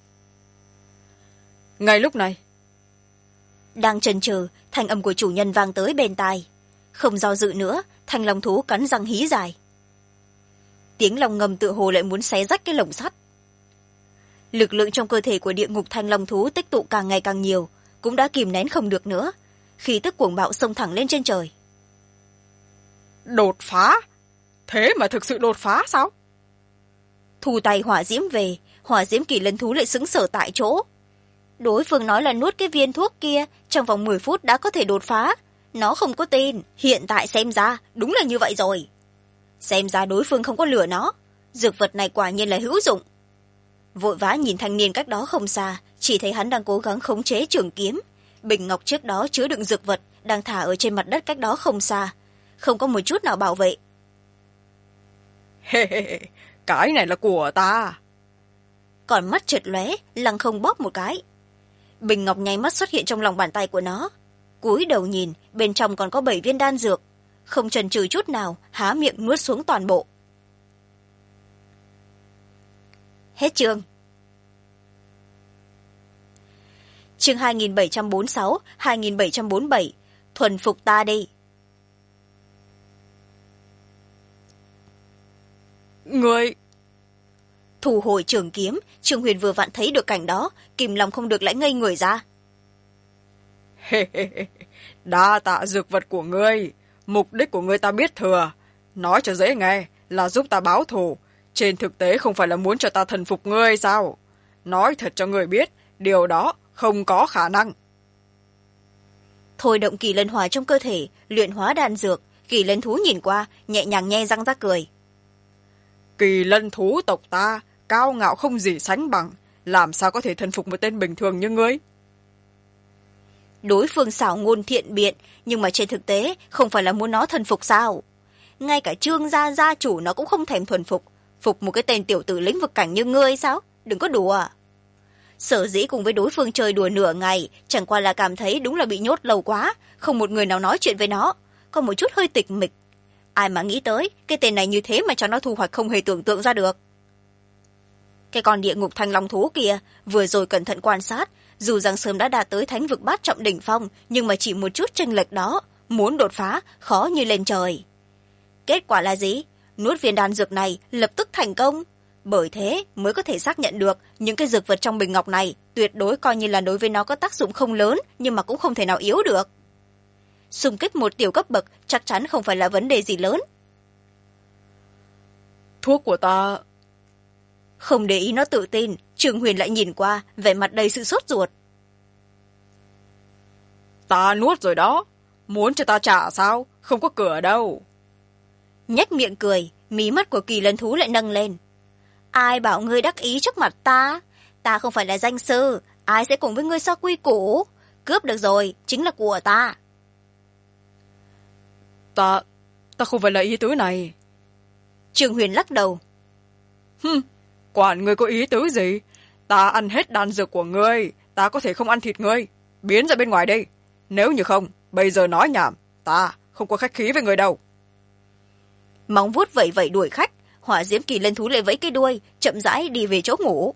Ngay lúc này, đang chần chừ, thanh âm của chủ nhân vang tới bên tai. Không do dự nữa, thanh long thú cắn răng hí dài. Tiếng long ngầm tựa hồ lại muốn xé rách cái lồng sắt. Lực lượng trong cơ thể của địa ngục thanh long thú tích tụ càng ngày càng nhiều, cũng đã kìm nén không được nữa, khí tức cuồng bạo xông thẳng lên trên trời. Đột phá? Thế mà thực sự đột phá sao? Thu tay hỏa diễm về, hỏa diễm kỳ lân thú lại sững sờ tại chỗ. Đối phương nói là nuốt cái viên thuốc kia trong vòng 10 phút đã có thể đột phá. Nó không có tin, hiện tại xem ra đúng là như vậy rồi. Xem ra đối phương không có lừa nó, dược vật này quả nhiên là hữu dụng. Vội vã nhìn thanh niên cách đó không xa, chỉ thấy hắn đang cố gắng khống chế trường kiếm. Bình ngọc trước đó chứa đựng dược vật đang thả ở trên mặt đất cách đó không xa, không có một chút nào bảo vệ. Cái này là của ta. Còn mắt chợt lóe, lăng không bóp một cái. Bình ngọc nháy mắt xuất hiện trong lòng bàn tay của nó. Cúi đầu nhìn, bên trong còn có 7 viên đan dược, không chần chừ chút nào, há miệng nuốt xuống toàn bộ. Hết chương. Chương 2746, 2747, thuần phục ta đi. Người... Thu hồi trường kiếm, Trương Huyền vừa vặn thấy được cảnh đó, kìm lòng không được lại ngây người ra. Đa tạ dược vật của ngươi, mục đích của ngươi ta biết thừa. Nói cho dễ nghe là giúp ta báo thù, trên thực tế không phải là muốn cho ta thần phục ngươi sao? Nói thật cho ngươi biết, điều đó không có khả năng. Thôi động kỳ lân hỏa trong cơ thể, luyện hóa đan dược, kỳ lân thú nhìn qua, nhẹ nhàng nhe răng ra cười. Kỳ lân thú tộc ta, cao ngạo không gì sánh bằng, làm sao có thể thần phục một tên bình thường như ngươi? Đối phương xảo ngôn thiện biện, nhưng mà trên thực tế không phải là muốn nó thần phục sao? Ngay cả Trương gia gia chủ nó cũng không thèm thuần phục, phục một cái tên tiểu tử lĩnh vực cảnh như ngươi sao? Đừng có đùa. Sở dĩ cùng với đối phương chơi đùa nửa ngày, chẳng qua là cảm thấy đúng là bị nhốt lâu quá, không một người nào nói chuyện với nó, có một chút hơi tịch mịch. Ai mà nghĩ tới, cái tên này như thế mà cho nó thu hoạch không hề tưởng tượng ra được. Cái con địa ngục thanh long thú kia, vừa rồi cẩn thận quan sát, dù rằng sớm đã đạt tới thánh vực bát trọng đỉnh phong, nhưng mà chỉ một chút chênh lệch đó, muốn đột phá, khó như lên trời. Kết quả là gì? Nuốt viên đan dược này lập tức thành công. Bởi thế mới có thể xác nhận được những cái dược vật trong bình ngọc này tuyệt đối coi như là đối với nó có tác dụng không lớn, nhưng mà cũng không thể nào yếu được. Xung kích một tiểu cấp bậc chắc chắn không phải là vấn đề gì lớn. Thuốc của ta... Không để ý nó tự tin, Trương Huyền lại nhìn qua, vẻ mặt đầy sự sốt ruột. Ta nuốt rồi đó, muốn cho ta trả sao? Không có cửa đâu. Nhếch miệng cười, mí mắt của kỳ lân thú lại nâng lên. Ai bảo ngươi đắc ý trước mặt ta? Ta không phải là danh sư, ai sẽ cùng với ngươi so quy củ? Cướp được rồi, chính là của ta. Ta không phải là ý tứ này. Trương Huyền lắc đầu. Quản ngươi có ý tứ gì? Ta ăn hết đan dược của ngươi, ta có thể không ăn thịt ngươi. Biến ra bên ngoài đi. Nếu như không, bây giờ nói nhảm, ta không có khách khí với người đâu. Móng vuốt vẩy vẩy đuổi khách, hỏa diễm kỳ lân thú lại vẫy cái đuôi, chậm rãi đi về chỗ ngủ.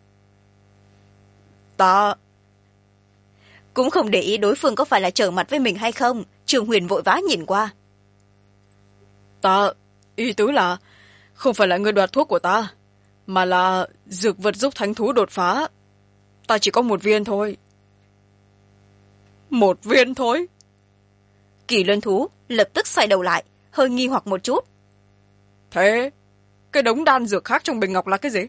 Ta... Cũng không để ý đối phương có phải là trở mặt với mình hay không, Trương Huyền vội vã nhìn qua. Ý tứ là không phải là người đoạt thuốc của ta, mà là dược vật giúp thánh thú đột phá. Ta chỉ có 1 viên thôi, một viên thôi. Kỳ lân thú lập tức xoay đầu lại, hơi nghi hoặc một chút. Thế cái đống đan dược khác trong bình ngọc là cái gì?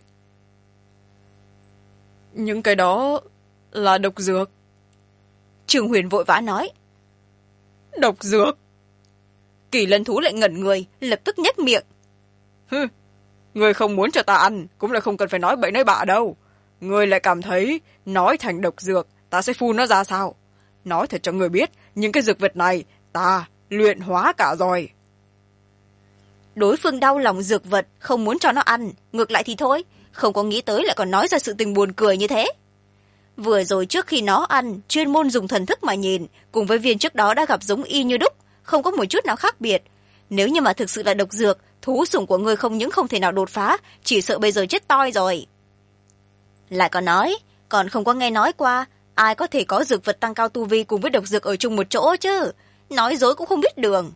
Những cái đó là độc dược. Trương Huyền vội vã nói. Độc dược? Kỳ lân thú lại ngẩn người, lập tức nhếch miệng. Người không muốn cho ta ăn cũng là không cần phải nói bậy nói bạ đâu. Người lại cảm thấy nói thành độc dược ta sẽ phun nó ra sao? Nói thật cho người biết, những cái dược vật này ta luyện hóa cả rồi. Đối phương đau lòng dược vật, không muốn cho nó ăn, ngược lại thì thôi, không có nghĩ tới lại còn nói ra sự tình buồn cười như thế. Vừa rồi trước khi nó ăn, chuyên môn dùng thần thức mà nhìn, cùng với viên trước đó đã gặp giống y như đúc, không có một chút nào khác biệt. Nếu như mà thực sự là độc dược, thú sủng của ngươi không những không thể nào đột phá, chỉ sợ bây giờ chết toi rồi. Lại còn nói, còn không có nghe nói qua, ai có thể có dược vật tăng cao tu vi cùng với độc dược ở chung một chỗ chứ, nói dối cũng không biết đường.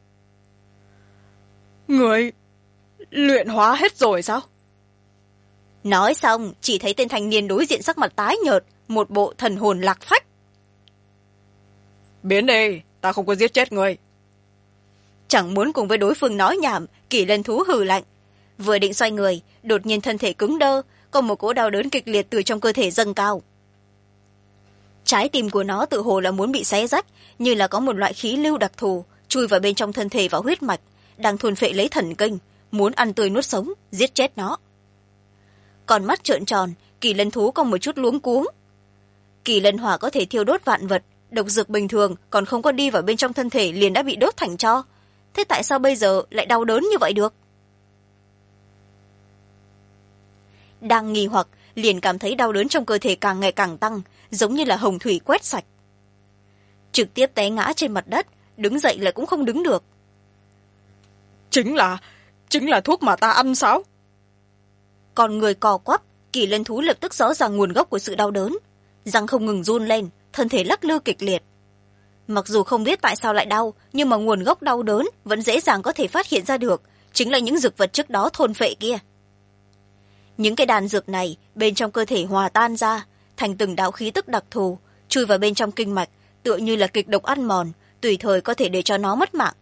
Người luyện hóa hết rồi sao? Nói xong, chỉ thấy tên thanh niên đối diện sắc mặt tái nhợt, một bộ thần hồn lạc phách. Biến đi, ta không có giết chết người. Chẳng muốn cùng với đối phương nói nhảm, Kỳ lân thú hừ lạnh. Vừa định xoay người, đột nhiên thân thể cứng đơ, có một cỗ đau đớn kịch liệt từ trong cơ thể dâng cao. Trái tim của nó tự hồ là muốn bị xé rách, như là có một loại khí lưu đặc thù, chui vào bên trong thân thể và huyết mạch, đang thôn phệ lấy thần kinh, muốn ăn tươi nuốt sống, giết chết nó. Con mắt trợn tròn, Kỳ lân thú có một chút luống cuống. Kỳ lân hỏa có thể thiêu đốt vạn vật, độc dược bình thường còn không có đi vào bên trong thân thể liền đã bị đốt thành tro. Thế tại sao bây giờ lại đau đớn như vậy được? Đang nghi hoặc, liền cảm thấy đau đớn trong cơ thể càng ngày càng tăng, giống như là hồng thủy quét sạch. Trực tiếp té ngã trên mặt đất, đứng dậy lại cũng không đứng được. Chính là thuốc mà ta ăn sao? Còn người cò quắp, Kỳ lân thú lập tức rõ ràng nguồn gốc của sự đau đớn. Răng không ngừng run lên, thân thể lắc lư kịch liệt. Mặc dù không biết tại sao lại đau, nhưng mà nguồn gốc đau đớn vẫn dễ dàng có thể phát hiện ra được, chính là những dược vật trước đó thôn phệ kia. Những cái đan dược này bên trong cơ thể hòa tan ra, thành từng đạo khí tức đặc thù, chui vào bên trong kinh mạch, tựa như là kịch độc ăn mòn, tùy thời có thể để cho nó mất mạng.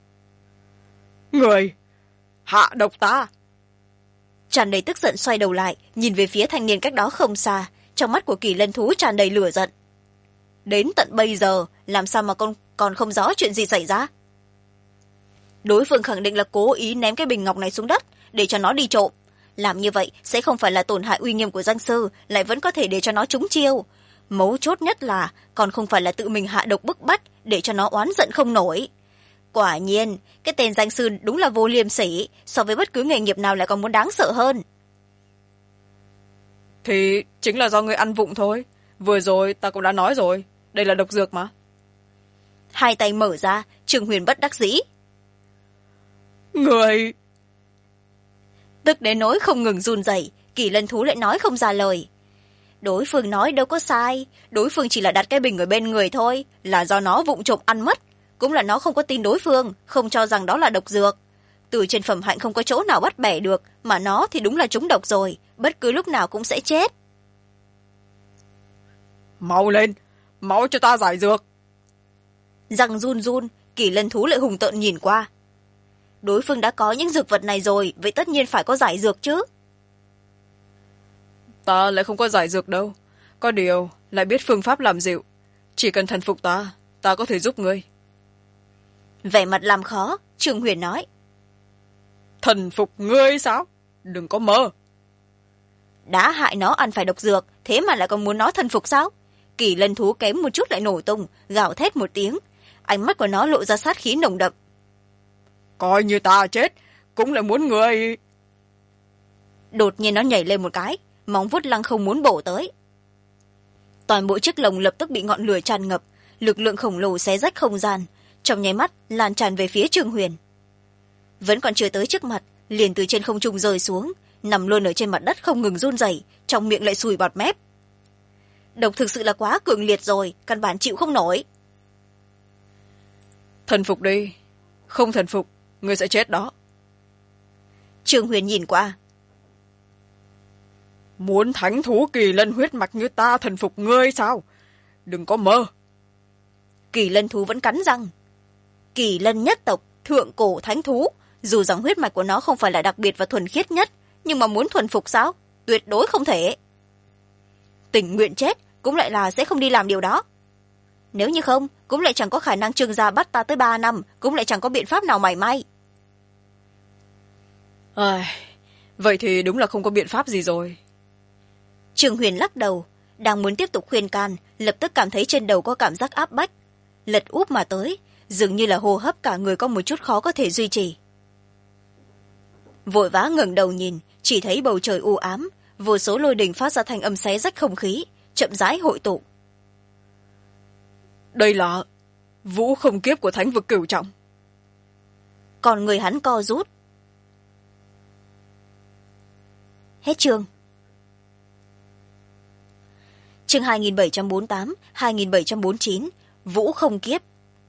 Người hạ độc ta! Tràn đầy tức giận xoay đầu lại, nhìn về phía thanh niên cách đó không xa, trong mắt của Kỳ lân thú tràn đầy lửa giận. Đến tận bây giờ, làm sao mà con còn không rõ chuyện gì xảy ra? Đối phương khẳng định là cố ý ném cái bình ngọc này xuống đất, để cho nó đi trộm. Làm như vậy sẽ không phải là tổn hại uy nghiêm của danh sư, lại vẫn có thể để cho nó trúng chiêu. Mấu chốt nhất là còn không phải là tự mình hạ độc bức bách, để cho nó oán giận không nổi. Quả nhiên, cái tên danh sư đúng là vô liêm sỉ, so với bất cứ nghề nghiệp nào lại còn muốn đáng sợ hơn. Thì chính là do người ăn vụng thôi. Vừa rồi ta cũng đã nói rồi, đây là độc dược mà. Hai tay mở ra, Trương Huyền bất đắc dĩ. Người... Tức đến nỗi không ngừng run rẩy, Kỳ lân thú lại nói không ra lời. Đối phương nói đâu có sai, đối phương chỉ là đặt cái bình ở bên người thôi, là do nó vụng trộm ăn mất. Cũng là nó không có tin đối phương, không cho rằng đó là độc dược. Từ trên phẩm hạnh không có chỗ nào bắt bẻ được, mà nó thì đúng là trúng độc rồi, bất cứ lúc nào cũng sẽ chết. Mau lên, mau cho ta giải dược. Răng run run, Kỳ lân thú lại hùng tợn nhìn qua. Đối phương đã có những dược vật này rồi, vậy tất nhiên phải có giải dược chứ. Ta lại không có giải dược đâu, có điều lại biết phương pháp làm dịu. Chỉ cần thần phục ta có thể giúp ngươi. Vẻ mặt làm khó, Trương Huyền nói. Thần phục ngươi sao? Đừng có mơ. Đã hại nó ăn phải độc dược, thế mà lại còn muốn nó thần phục sao? Kỳ lân thú kém một chút lại nổ tung, gào thét một tiếng. Ánh mắt của nó lộ ra sát khí nồng đậm. Coi như ta chết, cũng lại muốn người... Đột nhiên nó nhảy lên một cái, móng vuốt lăng không muốn bổ tới. Toàn bộ chiếc lồng lập tức bị ngọn lửa tràn ngập, lực lượng khổng lồ xé rách không gian, trong nháy mắt lan tràn về phía Trương Huyền. Vẫn còn chưa tới trước mặt, liền từ trên không trung rơi xuống, nằm luôn ở trên mặt đất không ngừng run rẩy, trong miệng lại sùi bọt mép. Độc thực sự là quá cường liệt rồi, căn bản chịu không nổi. Thần phục đi, không thần phục, ngươi sẽ chết đó. Trương Huyền nhìn qua. Muốn thánh thú kỳ lân huyết mạch như ta thần phục ngươi sao? Đừng có mơ. Kỳ lân thú vẫn cắn răng. Kỳ lân nhất tộc, thượng cổ thánh thú, dù rằng huyết mạch của nó không phải là đặc biệt và thuần khiết nhất, nhưng mà muốn thuần phục sao? Tuyệt đối không thể. Tình nguyện chết cũng lại là sẽ không đi làm điều đó. Nếu như không, cũng lại chẳng có khả năng Trương gia bắt ta tới 3 năm, cũng lại chẳng có biện pháp nào mảy may. Vậy thì đúng là không có biện pháp gì rồi. Trương Huyền lắc đầu, đang muốn tiếp tục khuyên can, lập tức cảm thấy trên đầu có cảm giác áp bách. Lật úp mà tới, dường như là hô hấp cả người có một chút khó có thể duy trì. Vội vã ngẩng đầu nhìn, chỉ thấy bầu trời u ám, vô số lôi đình phát ra thành âm xé rách không khí, chậm rãi hội tụ. Đây là vũ không kiếp của thánh vực cửu trọng. Còn người hắn co rút. Hết chương. Chương 2748, 2749, vũ không kiếp.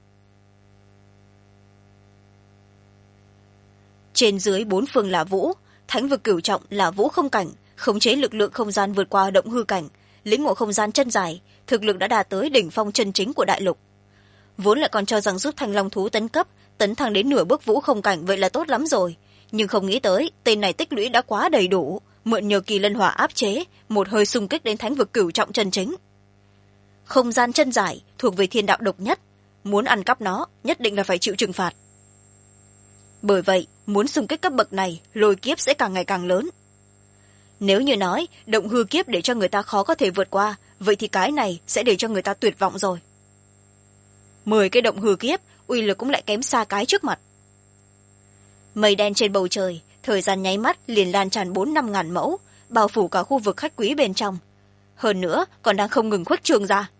Trên dưới 4 phương là vũ, thánh vực cửu trọng là vũ không cảnh, khống chế lực lượng không gian vượt qua động hư cảnh, lĩnh ngộ không gian chân dài, thực lực đã đạt tới đỉnh phong chân chính của đại lục. Vốn lại còn cho rằng giúp thanh long thú tấn cấp, tấn thăng đến nửa bước vũ không cảnh vậy là tốt lắm rồi, nhưng không nghĩ tới tên này tích lũy đã quá đầy đủ, mượn nhờ kỳ lân hỏa áp chế, một hơi xung kích đến thánh vực cửu trọng chân chính. Không gian chân dài thuộc về thiên đạo độc nhất, muốn ăn cắp nó nhất định là phải chịu trừng phạt. Bởi vậy, muốn xung kích cấp bậc này, lôi kiếp sẽ càng ngày càng lớn. Nếu như nói động hư kiếp để cho người ta khó có thể vượt qua, vậy thì cái này sẽ để cho người ta tuyệt vọng rồi. 10 cái động hư kiếp, uy lực cũng lại kém xa cái trước mặt. Mây đen trên bầu trời, thời gian nháy mắt liền lan tràn 4-5 ngàn mẫu, bao phủ cả khu vực khách quý bên trong. Hơn nữa, còn đang không ngừng khuếch trương ra.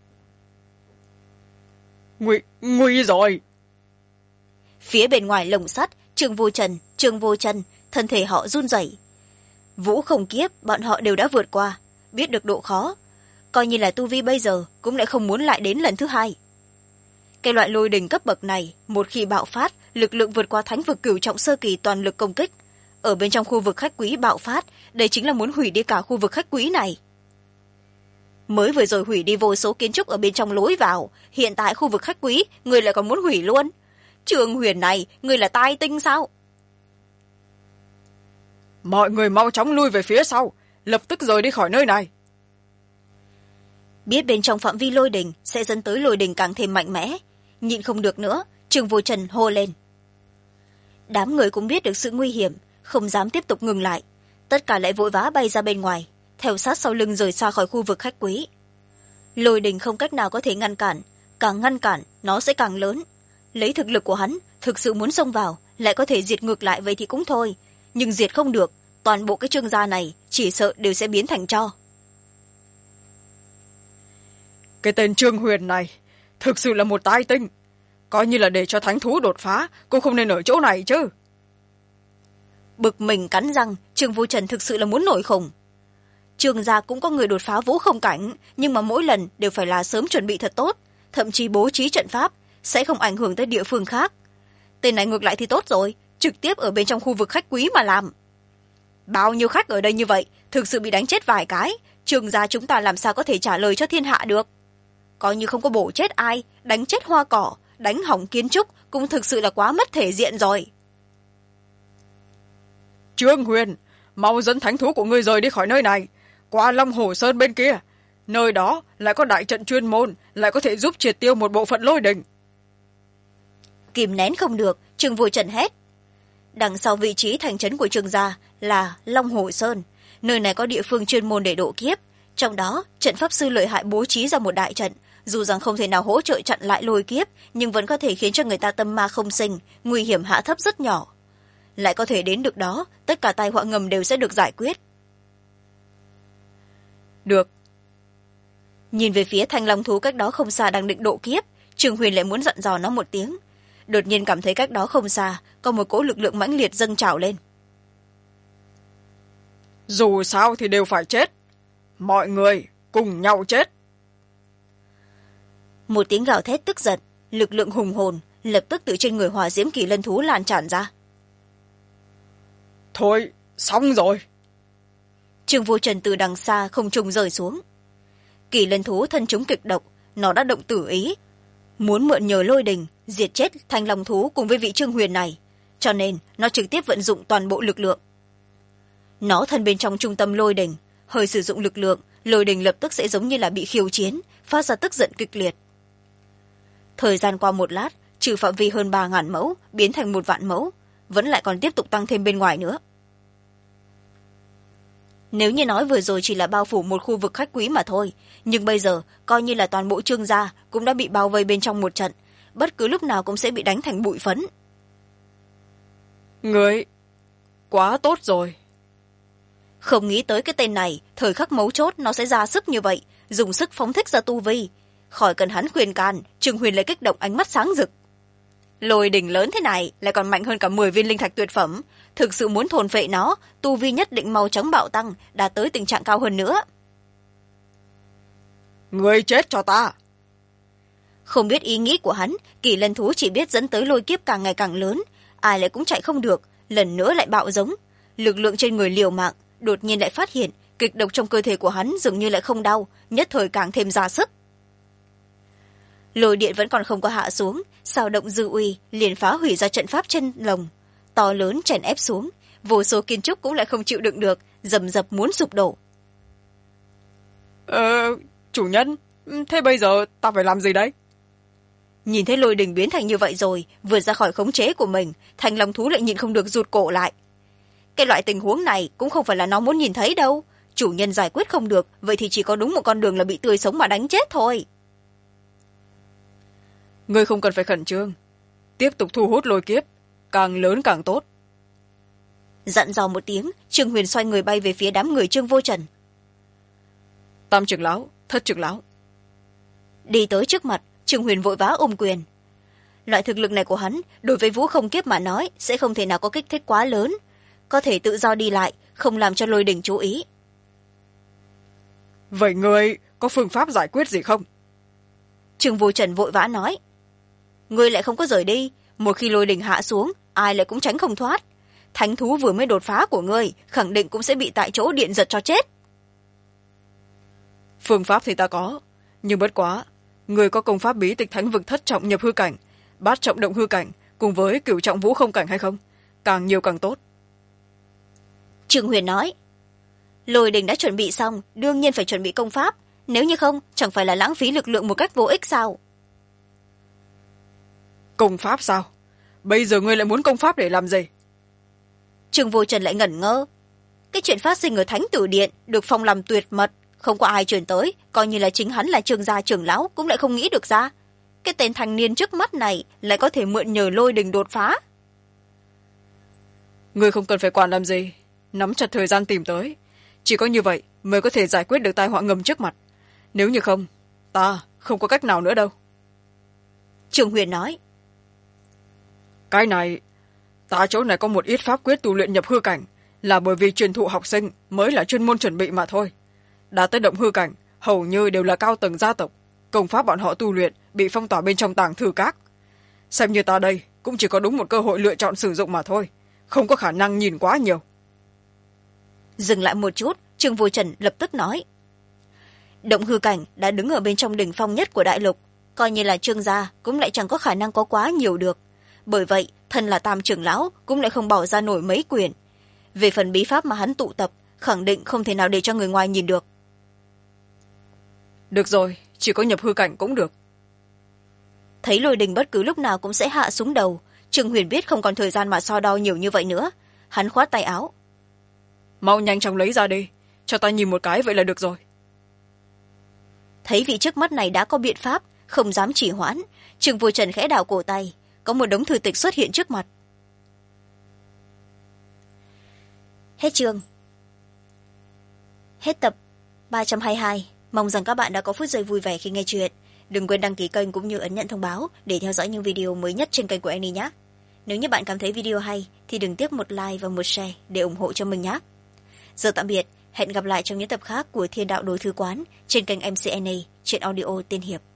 Nguy rồi! Phía bên ngoài lồng sắt, Trương Vô Trần, thân thể họ run rẩy. Vũ không kiếp, bọn họ đều đã vượt qua, biết được độ khó. Coi như là tu vi bây giờ, cũng lại không muốn lại đến lần thứ hai. Cái loại lôi đình cấp bậc này, một khi bạo phát, lực lượng vượt qua thánh vực cửu trọng sơ kỳ toàn lực công kích. Ở bên trong khu vực khách quý bạo phát, đây chính là muốn hủy đi cả khu vực khách quý này. Mới vừa rồi hủy đi vô số kiến trúc ở bên trong lối vào, hiện tại khu vực khách quý, người lại còn muốn hủy luôn. Trương Huyền này, người là tai tinh sao? Mọi người mau chóng lui về phía sau, lập tức rời đi khỏi nơi này. Biết bên trong phạm vi lôi đình sẽ dẫn tới lôi đình càng thêm mạnh mẽ, nhịn không được nữa, Trương Vô Trần hô lên. Đám người cũng biết được sự nguy hiểm, không dám tiếp tục ngừng lại, tất cả lại vội vã bay ra bên ngoài, theo sát sau lưng rời xa khỏi khu vực khách quý. Lôi đình không cách nào có thể ngăn cản, càng ngăn cản nó sẽ càng lớn. Lấy thực lực của hắn, thực sự muốn xông vào, lại có thể diệt ngược lại vậy thì cũng thôi, nhưng diệt không được, toàn bộ cái Trương gia này chỉ sợ đều sẽ biến thành tro. Cái tên Trương Huyền này thực sự là một tai tinh, coi như là để cho thánh thú đột phá cũng không nên ở chỗ này chứ. Bực mình cắn răng, Trương Vô Trần thực sự là muốn nổi khùng. Trương gia cũng có người đột phá vũ không cảnh, nhưng mà mỗi lần đều phải là sớm chuẩn bị thật tốt, thậm chí bố trí trận pháp sẽ không ảnh hưởng tới địa phương khác. Tên này ngược lại thì tốt rồi, trực tiếp ở bên trong khu vực khách quý mà làm. Bao nhiêu khách ở đây như vậy, thực sự bị đánh chết vài cái, Trương gia chúng ta làm sao có thể trả lời cho thiên hạ được. Coi như không có bổ chết ai, đánh chết hoa cỏ, đánh hỏng kiến trúc cũng thực sự là quá mất thể diện rồi. Trương Huyền, mau dẫn thánh thú của ngươi rời đi khỏi nơi này, qua Long Hồ Sơn bên kia. Nơi đó lại có đại trận chuyên môn, lại có thể giúp triệt tiêu một bộ phận lôi đình. Kìm nén không được, Trương Vô Trần hét. Đằng sau vị trí thành trấn của Trương gia là Long Hồ Sơn, nơi này có địa phương chuyên môn để độ kiếp. Trong đó, trận pháp sư lợi hại bố trí ra một đại trận, dù rằng không thể nào hỗ trợ chặn lại lôi kiếp, nhưng vẫn có thể khiến cho người ta tâm ma không sinh, nguy hiểm hạ thấp rất nhỏ. Lại có thể đến được đó, tất cả tai họa ngầm đều sẽ được giải quyết. Được. Nhìn về phía thanh long thú cách đó không xa đang định độ kiếp, Trương Huyền lại muốn dặn dò nó một tiếng. Đột nhiên cảm thấy cách đó không xa có một cỗ lực lượng mãnh liệt dâng trào lên. Dù sao thì đều phải chết, mọi người cùng nhau chết. Một tiếng gào thét tức giận, lực lượng hùng hồn lập tức từ trên người hỏa diễm kỳ lân thú lan tràn ra. Thôi, xong rồi. Trương Vô Trần từ đằng xa không trung rơi xuống. Kỳ lân thú thân chúng kịch độc, nó đã động tử ý, muốn mượn nhờ lôi đình diệt chết thanh long thú cùng với vị Trương Huyền này, cho nên nó trực tiếp vận dụng toàn bộ lực lượng. Nó thân bên trong trung tâm lôi đình, hơi sử dụng lực lượng, lôi đình lập tức sẽ giống như là bị khiêu chiến, phát ra tức giận kịch liệt. Thời gian qua một lát, trừ phạm vi hơn 3.000 mẫu biến thành 1 vạn mẫu, vẫn lại còn tiếp tục tăng thêm bên ngoài nữa. Nếu như nói vừa rồi chỉ là bao phủ một khu vực khách quý mà thôi, nhưng bây giờ coi như là toàn bộ Trương gia cũng đã bị bao vây bên trong một trận, bất cứ lúc nào cũng sẽ bị đánh thành bụi phấn. Người quá tốt rồi. Không nghĩ tới cái tên này thời khắc mấu chốt nó sẽ ra sức như vậy, dùng sức phóng thích ra tu vi. Khỏi cần hắn khuyên can, Trương Huyền lại kích động, ánh mắt sáng rực. Lôi đỉnh lớn thế này lại còn mạnh hơn cả 10 viên linh thạch tuyệt phẩm, thực sự muốn thôn phệ nó, tu vi nhất định mau chóng bạo tăng, đạt tới tình trạng cao hơn nữa. Người chết cho ta. Không biết ý nghĩ của hắn, Kỳ Lân thú chỉ biết dẫn tới lôi kiếp càng ngày càng lớn, ai lại cũng chạy không được, lần nữa lại bạo giống. Lực lượng trên người liều mạng, đột nhiên lại phát hiện kịch độc trong cơ thể của hắn dường như lại không đau, nhất thời càng thêm ra sức. Lôi điện vẫn còn không có hạ xuống, sao động dư uy liền phá hủy ra trận pháp chân lồng to lớn chèn ép xuống, vô số kiến trúc cũng lại không chịu đựng được, rầm rập muốn sụp đổ. Chủ nhân, thế bây giờ ta phải làm gì đấy? Nhìn thấy lôi đình biến thành như vậy rồi, vượt ra khỏi khống chế của mình, Thanh Long thú lại nhìn không được rụt cổ lại. Cái loại tình huống này cũng không phải là nó muốn nhìn thấy đâu, chủ nhân giải quyết không được, vậy thì chỉ có đúng một con đường là bị tươi sống mà đánh chết thôi. Ngươi không cần phải khẩn trương, tiếp tục thu hút lôi kiếp, càng lớn càng tốt. Dặn dò một tiếng, Trương Huyền xoay người bay về phía đám người Trương Vô Trần. Tam trưởng lão, thất trưởng lão. Đi tới trước mặt, Trương Huyền vội vã ôm quyền. Loại thực lực này của hắn đối với vũ không kiếp mà nói sẽ không thể nào có kích thích quá lớn, có thể tự do đi lại, không làm cho lôi đình chú ý. Vậy ngươi có phương pháp giải quyết gì không? Trương Vô Trần vội vã nói. Ngươi lại không có rời đi, một khi lôi đình hạ xuống, ai lại cũng tránh không thoát. Thánh thú vừa mới đột phá của ngươi khẳng định cũng sẽ bị tại chỗ điện giật cho chết. Phương pháp thì ta có, nhưng bất quá ngươi có công pháp bí tịch thánh vực thất trọng nhập hư cảnh, bát trọng động hư cảnh cùng với cửu trọng vũ không cảnh hay không? Càng nhiều càng tốt. Trương Huyền nói. Lôi đình đã chuẩn bị xong, đương nhiên phải chuẩn bị công pháp, nếu như không chẳng phải là lãng phí lực lượng một cách vô ích sao? Công pháp sao? Bây giờ ngươi lại muốn công pháp để làm gì? Trương Vô Trần lại ngẩn ngơ. Cái chuyện phát sinh ở Thánh Tử Điện được phong làm tuyệt mật, không có ai truyền tới, coi như là chính hắn là Trương gia trưởng lão cũng lại không nghĩ được ra. Cái tên thanh niên trước mắt này lại có thể mượn nhờ lôi đình đột phá. Ngươi không cần phải quản làm gì, nắm chặt thời gian tìm tới, chỉ có như vậy mới có thể giải quyết được tai họa ngầm trước mặt, nếu như không ta không có cách nào nữa đâu. Trương Huyền nói. Cái này, ta chỗ này có một ít pháp quyết tu luyện nhập hư cảnh, là bởi vì truyền thụ học sinh mới là chuyên môn chuẩn bị mà thôi. Đã tới động hư cảnh hầu như đều là cao tầng gia tộc, công pháp bọn họ tu luyện bị phong tỏa bên trong tàng thư các. Xem như ta đây cũng chỉ có đúng một cơ hội lựa chọn sử dụng mà thôi, không có khả năng nhìn quá nhiều. Dừng lại một chút, Trương Vô Trần lập tức nói. Động hư cảnh đã đứng ở bên trong đỉnh phong nhất của đại lục, coi như là Trương gia cũng lại chẳng có khả năng có quá nhiều được. Bởi vậy, thân là tam trưởng lão cũng lại không bỏ ra nổi mấy quyền. Về phần bí pháp mà hắn tụ tập, khẳng định không thể nào để cho người ngoài nhìn được. Được rồi, chỉ có nhập hư cảnh cũng được. Thấy lôi đình bất cứ lúc nào cũng sẽ hạ xuống đầu, Trương Huyền biết không còn thời gian mà so đo nhiều như vậy nữa. Hắn khoát tay áo. Mau nhanh chóng lấy ra đi, cho ta nhìn một cái vậy là được rồi. Thấy vị trước mắt này đã có biện pháp, không dám trì hoãn, Trương Vô Trần khẽ đảo cổ tay, có một đống thư tịch xuất hiện trước mặt. Hết chương. Hết tập 322. Mong rằng các bạn đã có phút giây vui vẻ khi nghe chuyện. Đừng quên đăng ký kênh cũng như ấn nhận thông báo để theo dõi những video mới nhất trên kênh của Annie nhé. Nếu như bạn cảm thấy video hay thì đừng tiếc một like và một share để ủng hộ cho mình nhé. Giờ tạm biệt, hẹn gặp lại trong những tập khác của Thiên Đạo Đối Thư Quán trên kênh MC Annie trên audio Tiên Hiệp.